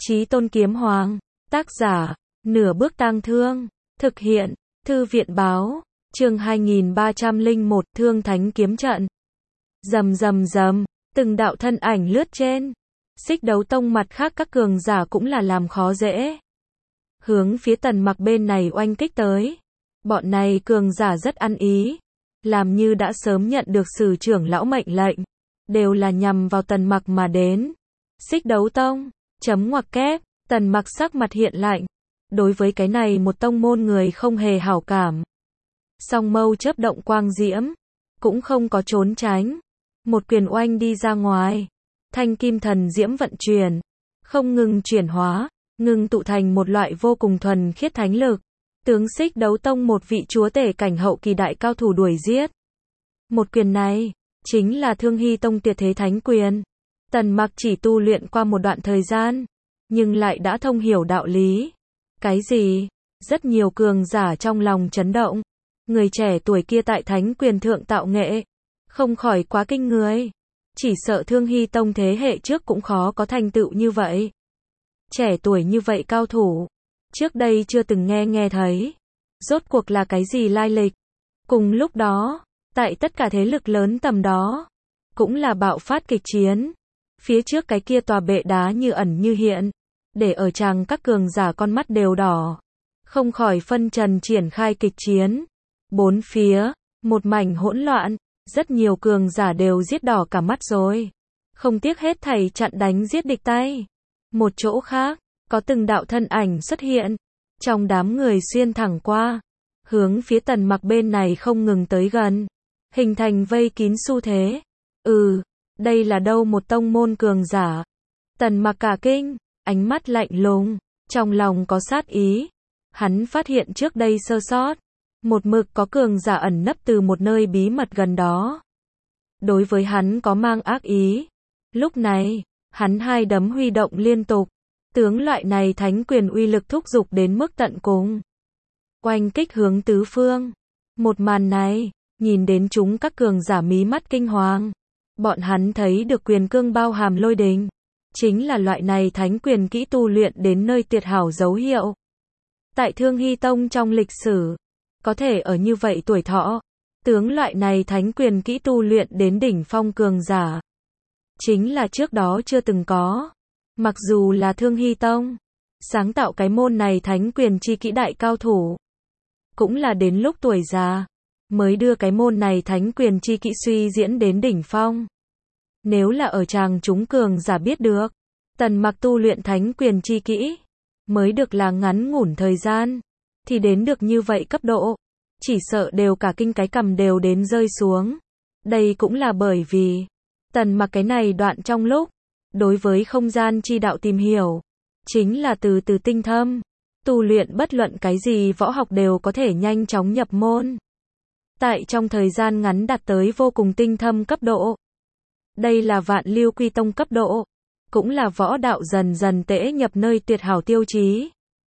Chí Tôn Kiếm Hoàng, tác giả, Nửa Bước Tang Thương, thực hiện, Thư viện báo, chương 2301, Thương Thánh Kiếm Trận. Rầm rầm rầm, từng đạo thân ảnh lướt trên. Xích Đấu Tông mặt khác các cường giả cũng là làm khó dễ. Hướng phía Tần Mặc bên này oanh kích tới. Bọn này cường giả rất ăn ý. Làm như đã sớm nhận được sử trưởng lão mệnh lệnh. Đều là nhằm vào Tần Mặc mà đến. Xích Đấu Tông, chấm ngoặc kép, Tần Mặc sắc mặt hiện lạnh. Đối với cái này một tông môn người không hề hảo cảm. Song mâu chớp động quang diễm. Cũng không có trốn tránh. Một quyền oanh đi ra ngoài. Thanh kim thần diễm vận chuyển. Không ngừng chuyển hóa. Ngừng tụ thành một loại vô cùng thuần khiết thánh lực. Tướng Xích Đấu Tông một vị chúa tể cảnh hậu kỳ đại cao thủ đuổi giết. Một quyền này, chính là Thương Hy Tông tuyệt thế thánh quyền. Tần Mặc chỉ tu luyện qua một đoạn thời gian. Nhưng lại đã thông hiểu đạo lý. Cái gì? Rất nhiều cường giả trong lòng chấn động. Người trẻ tuổi kia tại thánh quyền thượng tạo nghệ. Không khỏi quá kinh người. Chỉ sợ Thương Hy Tông thế hệ trước cũng khó có thành tựu như vậy. Trẻ tuổi như vậy cao thủ. Trước đây chưa từng nghe thấy. Rốt cuộc là cái gì lai lịch? Cùng lúc đó, tại tất cả thế lực lớn tầm đó, cũng là bạo phát kịch chiến. Phía trước cái kia tòa bệ đá như ẩn như hiện. Để ở chàng các cường giả con mắt đều đỏ. Không khỏi phân trần triển khai kịch chiến. Bốn phía, một mảnh hỗn loạn. Rất nhiều cường giả đều giết đỏ cả mắt rồi. Không tiếc hết thảy chặn đánh giết địch tay. Một chỗ khác, có từng đạo thân ảnh xuất hiện. Trong đám người xuyên thẳng qua. Hướng phía Tần Mặc bên này không ngừng tới gần. Hình thành vây kín xu thế. Đây là đâu một tông môn cường giả. Tần Mặc cả kinh, ánh mắt lạnh lùng, trong lòng có sát ý. Hắn phát hiện trước đây sơ sót. Một mực có cường giả ẩn nấp từ một nơi bí mật gần đó. Đối với hắn có mang ác ý. Lúc này, hắn hai đấm huy động liên tục. Tướng loại này thánh quyền uy lực thúc giục đến mức tận cùng. Oanh kích hướng tứ phương. Một màn này, nhìn đến chúng các cường giả mí mắt kinh hoàng. Bọn hắn thấy được quyền cương bao hàm lôi đình. Chính là loại này thánh quyền kỹ tu luyện đến nơi tuyệt hảo dấu hiệu. Tại Thương Hy Tông trong lịch sử, có thể ở như vậy tuổi thọ, tướng loại này thánh quyền kỹ tu luyện đến đỉnh phong cường giả. Chính là trước đó chưa từng có. Mặc dù là Thương Hy Tông, sáng tạo cái môn này thánh quyền chi kỹ đại cao thủ. Cũng là đến lúc tuổi già, mới đưa cái môn này thánh quyền chi kỹ suy diễn đến đỉnh phong. Nếu là ở chàng chúng cường giả biết được, Tần Mặc tu luyện thánh quyền chi kỹ, mới được là ngắn ngủn thời gian, thì đến được như vậy cấp độ, chỉ sợ đều cả kinh cái cằm đều đến rơi xuống. Đây cũng là bởi vì, Tần Mặc cái này đoạn trong lúc, đối với không gian chi đạo tìm hiểu, chính là từ từ tinh thâm, tu luyện bất luận cái gì võ học đều có thể nhanh chóng nhập môn. Tại trong thời gian ngắn đạt tới vô cùng tinh thâm cấp độ. Đây là Vạn Lưu Quy Tông cấp độ, cũng là võ đạo dần dần tễ nhập nơi tuyệt hảo tiêu chí.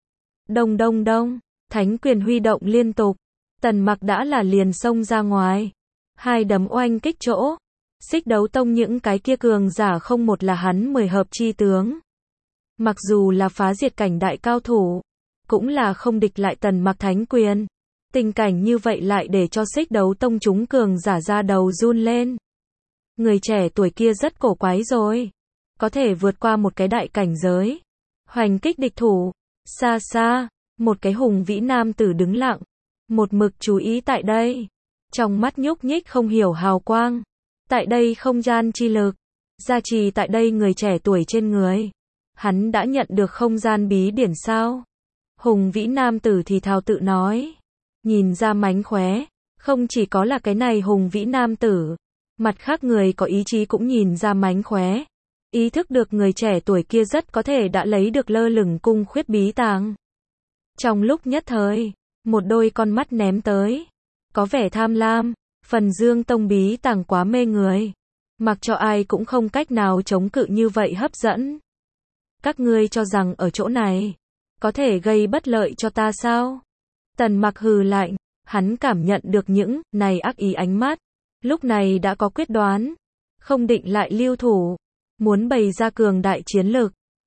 Đông đông đông, thánh quyền huy động liên tục, Tần Mặc đã là liền xông ra ngoài. Hai đấm oanh kích chỗ. Xích Đấu Tông những cái kia cường giả không một là hắn 10 hợp chi tướng. Mặc dù là phá diệt cảnh đại cao thủ, cũng là không địch lại Tần Mặc thánh quyền. Tình cảnh như vậy lại để cho Xích Đấu Tông chúng cường giả ra đầu run lên. Người trẻ tuổi kia rất cổ quái rồi. Có thể vượt qua một cái đại cảnh giới. Hoành kích địch thủ. Xa xa, một cái hùng vĩ nam tử đứng lặng. Một mực chú ý tại đây. Trong mắt nhúc nhích không hiểu hào quang. Tại đây không gian chi lực. Gia trì tại đây người trẻ tuổi trên người. Hắn đã nhận được không gian bí điển sao? Hùng vĩ nam tử thì thào tự nói. Nhìn ra mánh khóe. Không chỉ có là cái này hùng vĩ nam tử. Mặt khác người có ý chí cũng nhìn ra mánh khóe. Ý thức được người trẻ tuổi kia rất có thể đã lấy được lơ lửng cung khuyết bí tàng. Trong lúc nhất thời, một đôi con mắt ném tới. Có vẻ tham lam, phần Dương Tông bí tàng quá mê người. Mặc cho ai cũng không cách nào chống cự như vậy hấp dẫn. Các ngươi cho rằng ở chỗ này, có thể gây bất lợi cho ta sao? Tần Mặc hừ lạnh, hắn cảm nhận được những này ác ý ánh mắt. Lúc này đã có quyết đoán, không định lại lưu thủ. Muốn bày ra cường đại chiến lực.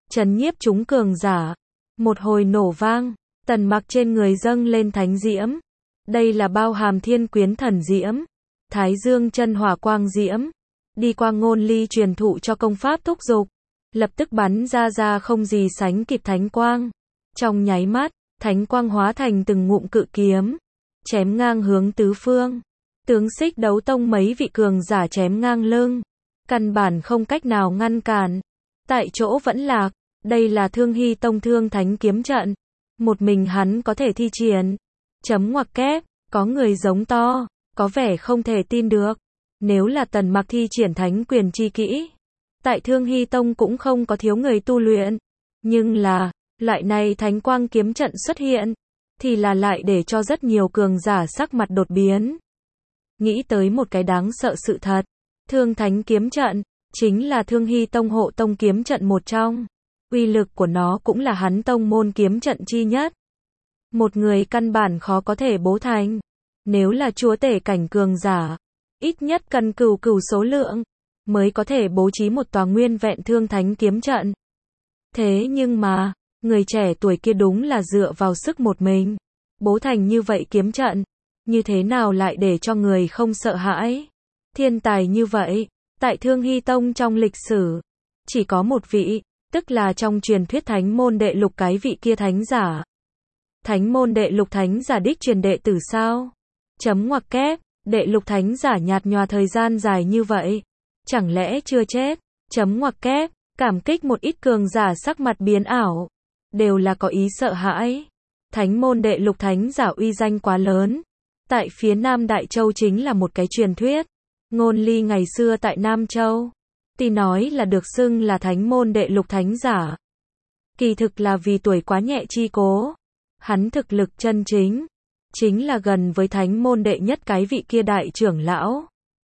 trấn nhiếp chúng cường giả. Một hồi nổ vang, Tần Mặc trên người dâng lên thánh diễm. Đây là bao hàm thiên quyến thần diễm, thái dương chân hỏa quang diễm, đi qua ngôn ly truyền thụ cho công pháp thúc dục, lập tức bắn ra không gì sánh kịp thánh quang. Trong nháy mắt, thánh quang hóa thành từng ngụm cự kiếm, chém ngang hướng tứ phương. Tướng Xích Đấu Tông mấy vị cường giả chém ngang lưng, căn bản không cách nào ngăn cản, tại chỗ vẫn lạc. Đây là Thương Hy Tông Thương Thánh kiếm trận, một mình hắn có thể thi triển. Chấm ngoặc kép, có người giống to, có vẻ không thể tin được. Nếu là Tần Mặc thi triển thánh quyền chi kỹ, tại Thương Hy Tông cũng không có thiếu người tu luyện. Nhưng là, loại này thánh quang kiếm trận xuất hiện, thì là lại để cho rất nhiều cường giả sắc mặt đột biến. Nghĩ tới một cái đáng sợ sự thật, Thương Thánh kiếm trận, chính là Thương Hy Tông hộ tông kiếm trận một trong. Uy lực của nó cũng là hắn tông môn kiếm trận chi nhất. Một người căn bản khó có thể bố thành. Nếu là chúa tể cảnh cường giả, ít nhất cần cửu số lượng, mới có thể bố trí một tòa nguyên vẹn Thương Thánh kiếm trận. Thế nhưng mà, người trẻ tuổi kia đúng là dựa vào sức một mình, bố thành như vậy kiếm trận, như thế nào lại để cho người không sợ hãi. Thiên tài như vậy, tại Thương Hy Tông trong lịch sử, chỉ có một vị, tức là trong truyền thuyết thánh môn đệ lục cái vị kia thánh giả. Thánh môn đệ lục thánh giả đích truyền đệ tử sao? Chấm ngoặc kép, đệ lục thánh giả nhạt nhòa thời gian dài như vậy, chẳng lẽ chưa chết? Chấm ngoặc kép, cảm kích một ít cường giả sắc mặt biến ảo, đều là có ý sợ hãi. Thánh môn đệ lục thánh giả uy danh quá lớn, tại phía Nam Đại Châu chính là một cái truyền thuyết. Ngôn ly ngày xưa tại Nam Châu, tuy nói là được xưng là thánh môn đệ lục thánh giả, kỳ thực là vì tuổi quá nhẹ chi cố. Hắn thực lực chân chính là gần với thánh môn đệ nhất cái vị kia đại trưởng lão.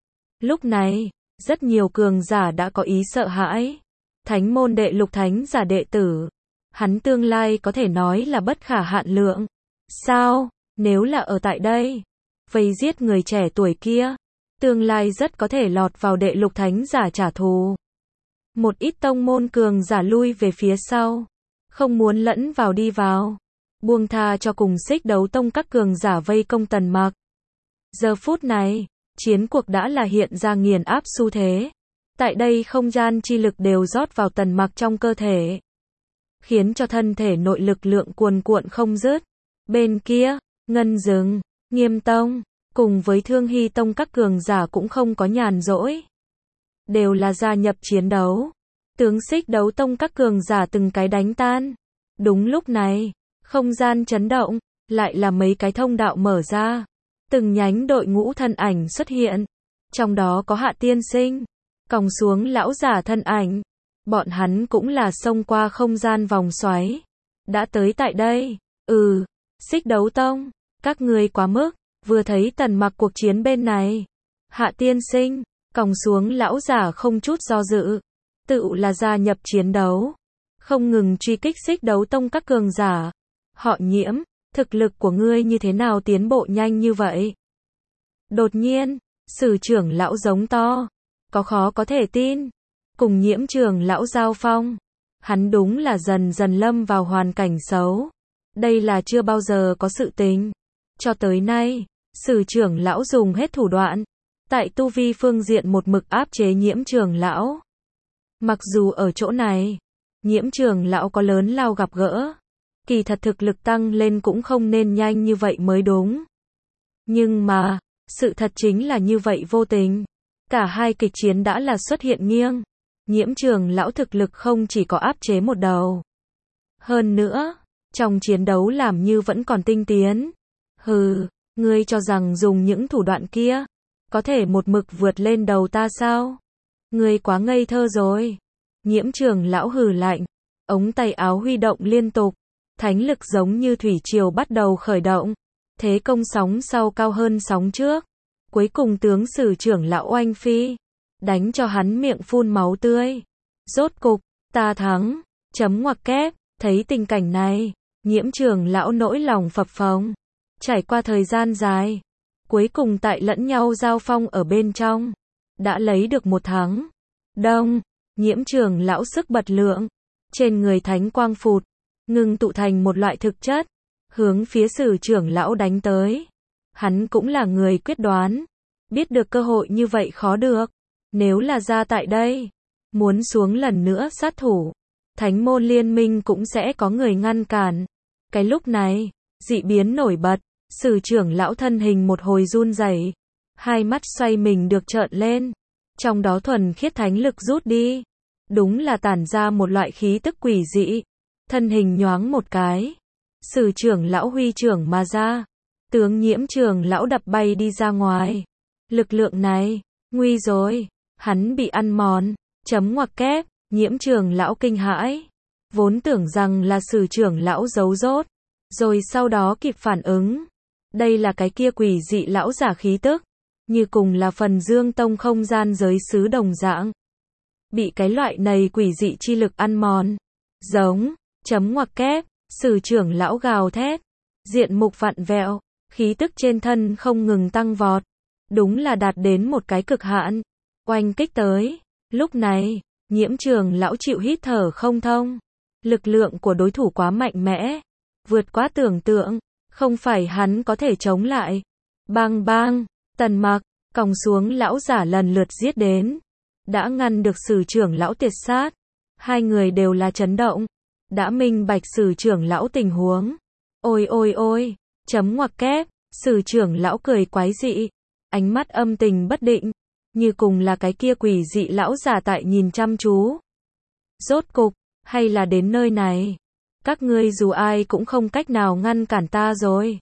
Lúc này, rất nhiều cường giả đã có ý sợ hãi. Thánh môn đệ lục thánh giả đệ tử, hắn tương lai có thể nói là bất khả hạn lượng. Sao, nếu là ở tại đây, vây giết người trẻ tuổi kia, tương lai rất có thể lọt vào đệ lục thánh giả trả thù. Một ít tông môn cường giả lui về phía sau, không muốn lẫn vào đi vào, buông tha cho cùng Xích Đấu Tông các cường giả vây công Tần Mặc. Giờ phút này, chiến cuộc đã là hiện ra nghiền áp xu thế. Tại đây không gian chi lực đều rót vào Tần Mặc trong cơ thể, khiến cho thân thể nội lực lượng cuồn cuộn không dứt. Bên kia, Ngân Dừng, Nghiêm Tông, cùng với Thương Hy Tông các cường giả cũng không có nhàn rỗi, đều là gia nhập chiến đấu. Tướng Xích Đấu Tông các cường giả từng cái đánh tan. Đúng lúc này, không gian chấn động, lại là mấy cái thông đạo mở ra, từng nhánh đội ngũ thân ảnh xuất hiện, trong đó có Hạ Tiên Sinh, còng xuống lão giả thân ảnh. Bọn hắn cũng là xông qua không gian vòng xoáy, đã tới tại đây. Xích Đấu Tông, các ngươi quá mức. Vừa thấy Tần Mặc cuộc chiến bên này, Hạ Tiên Sinh, còng xuống lão giả không chút do dự, tự là gia nhập chiến đấu, không ngừng truy kích Xích Đấu Tông các cường giả. Họ Nhiễm, thực lực của ngươi như thế nào tiến bộ nhanh như vậy? Đột nhiên, Sử trưởng lão giống to, có khó có thể tin, cùng Nhiễm trưởng lão giao phong, hắn đúng là dần dần lâm vào hoàn cảnh xấu. Đây là chưa bao giờ có sự tình. Cho tới nay, Sử trưởng lão dùng hết thủ đoạn, tại tu vi phương diện một mực áp chế Nhiễm trưởng lão. Mặc dù ở chỗ này, Nhiễm trưởng lão có lớn lao gặp gỡ, kỳ thật thực lực tăng lên cũng không nên nhanh như vậy mới đúng. Nhưng mà, sự thật chính là như vậy vô tình. Cả hai kịch chiến đã là xuất hiện nghiêng. Nhiễm trưởng lão thực lực không chỉ có áp chế một đầu. Hơn nữa, trong chiến đấu làm như vẫn còn tinh tiến. Ngươi cho rằng dùng những thủ đoạn kia, có thể một mực vượt lên đầu ta sao? Ngươi quá ngây thơ rồi. Nhiễm trưởng lão hừ lạnh, ống tay áo huy động liên tục, thánh lực giống như thủy triều bắt đầu khởi động, thế công sóng sau cao hơn sóng trước. Cuối cùng tướng Sử trưởng lão oanh phi, đánh cho hắn miệng phun máu tươi. Rốt cục, ta thắng. Chấm ngoặc kép, thấy tình cảnh này, Nhiễm trưởng lão nỗi lòng phập phồng. Trải qua thời gian dài, cuối cùng tại lẫn nhau giao phong ở bên trong, đã lấy được một thắng. Đông, Nhiễm trưởng lão sức bật lượng, trên người thánh quang phụt, ngưng tụ thành một loại thực chất, hướng phía Sử trưởng lão đánh tới. Hắn cũng là người quyết đoán, biết được cơ hội như vậy khó được, nếu là ra tại đây, muốn xuống lần nữa sát thủ, thánh môn liên minh cũng sẽ có người ngăn cản. Cái lúc này, dị biến nổi bật, Sử trưởng lão thân hình một hồi run rẩy, hai mắt xoay mình được trợn lên, trong đó thuần khiết thánh lực rút đi, đúng là tản ra một loại khí tức quỷ dị, thân hình nhoáng một cái, Sử trưởng lão huy trưởng mà ra, tướng Nhiễm trưởng lão đập bay đi ra ngoài. Lực lượng này, nguy rồi, hắn bị ăn mòn, chấm ngoặc kép, Nhiễm trưởng lão kinh hãi, vốn tưởng rằng là Sử trưởng lão giấu rốt, rồi sau đó kịp phản ứng, đây là cái kia quỷ dị lão giả khí tức, như cùng là phần Dương Tông không gian giới xứ đồng dạng, bị cái loại này quỷ dị chi lực ăn mòn, giống, chấm ngoặc kép, Sử trưởng lão gào thét, diện mục vặn vẹo, khí tức trên thân không ngừng tăng vọt, đúng là đạt đến một cái cực hạn, oanh kích tới. Lúc này, Nhiễm trưởng lão chịu hít thở không thông, lực lượng của đối thủ quá mạnh mẽ, vượt quá tưởng tượng, không phải hắn có thể chống lại. Bang bang, Tần Mặc, còng xuống lão giả lần lượt giết đến, đã ngăn được Sử trưởng lão tuyệt sát, hai người đều là chấn động, đã minh bạch Sử trưởng lão tình huống. Ôi ôi ôi, chấm ngoặc kép, Sử trưởng lão cười quái dị, ánh mắt âm tình bất định, như cùng là cái kia quỷ dị lão giả tại nhìn chăm chú. Rốt cục, hay là đến nơi này, các ngươi dù ai cũng không cách nào ngăn cản ta rồi.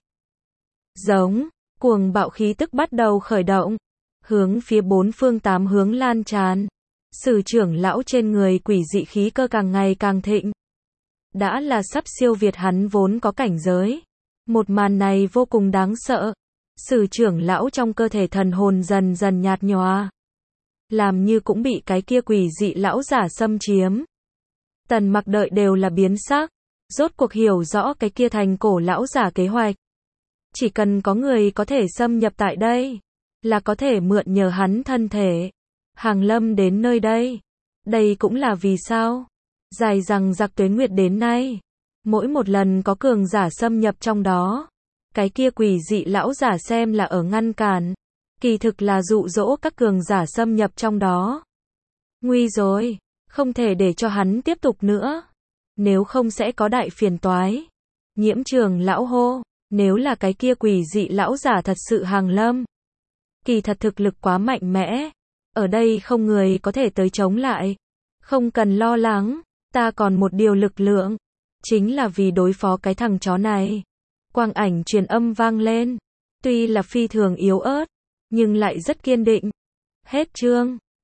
Giống, cuồng bạo khí tức bắt đầu khởi động, hướng phía bốn phương tám hướng lan tràn. Sử trưởng lão trên người quỷ dị khí cơ càng ngày càng thịnh, đã là sắp siêu việt hắn vốn có cảnh giới. Một màn này vô cùng đáng sợ. Sử trưởng lão trong cơ thể thần hồn dần dần nhạt nhòa, làm như cũng bị cái kia quỷ dị lão giả xâm chiếm. Tần Mặc đợi đều là biến sắc, rốt cuộc hiểu rõ cái kia thành cổ lão giả kế hoạch. Chỉ cần có người có thể xâm nhập tại đây, là có thể mượn nhờ hắn thân thể, hàng lâm đến nơi đây. Đây cũng là vì sao, dài rằng giặc tuế nguyệt đến nay, mỗi một lần có cường giả xâm nhập trong đó, cái kia quỷ dị lão giả xem là ở ngăn cản, kỳ thực là dụ dỗ các cường giả xâm nhập trong đó. Nguy rồi, không thể để cho hắn tiếp tục nữa, nếu không sẽ có đại phiền toái. Nhiễm trưởng lão hô, nếu là cái kia quỷ dị lão giả thật sự hàng lâm, kỳ thật thực lực quá mạnh mẽ, ở đây không người có thể tới chống lại. Không cần lo lắng, ta còn một điều lực lượng, chính là vì đối phó cái thằng chó này. Quang ảnh truyền âm vang lên, tuy là phi thường yếu ớt, nhưng lại rất kiên định. Hết chương.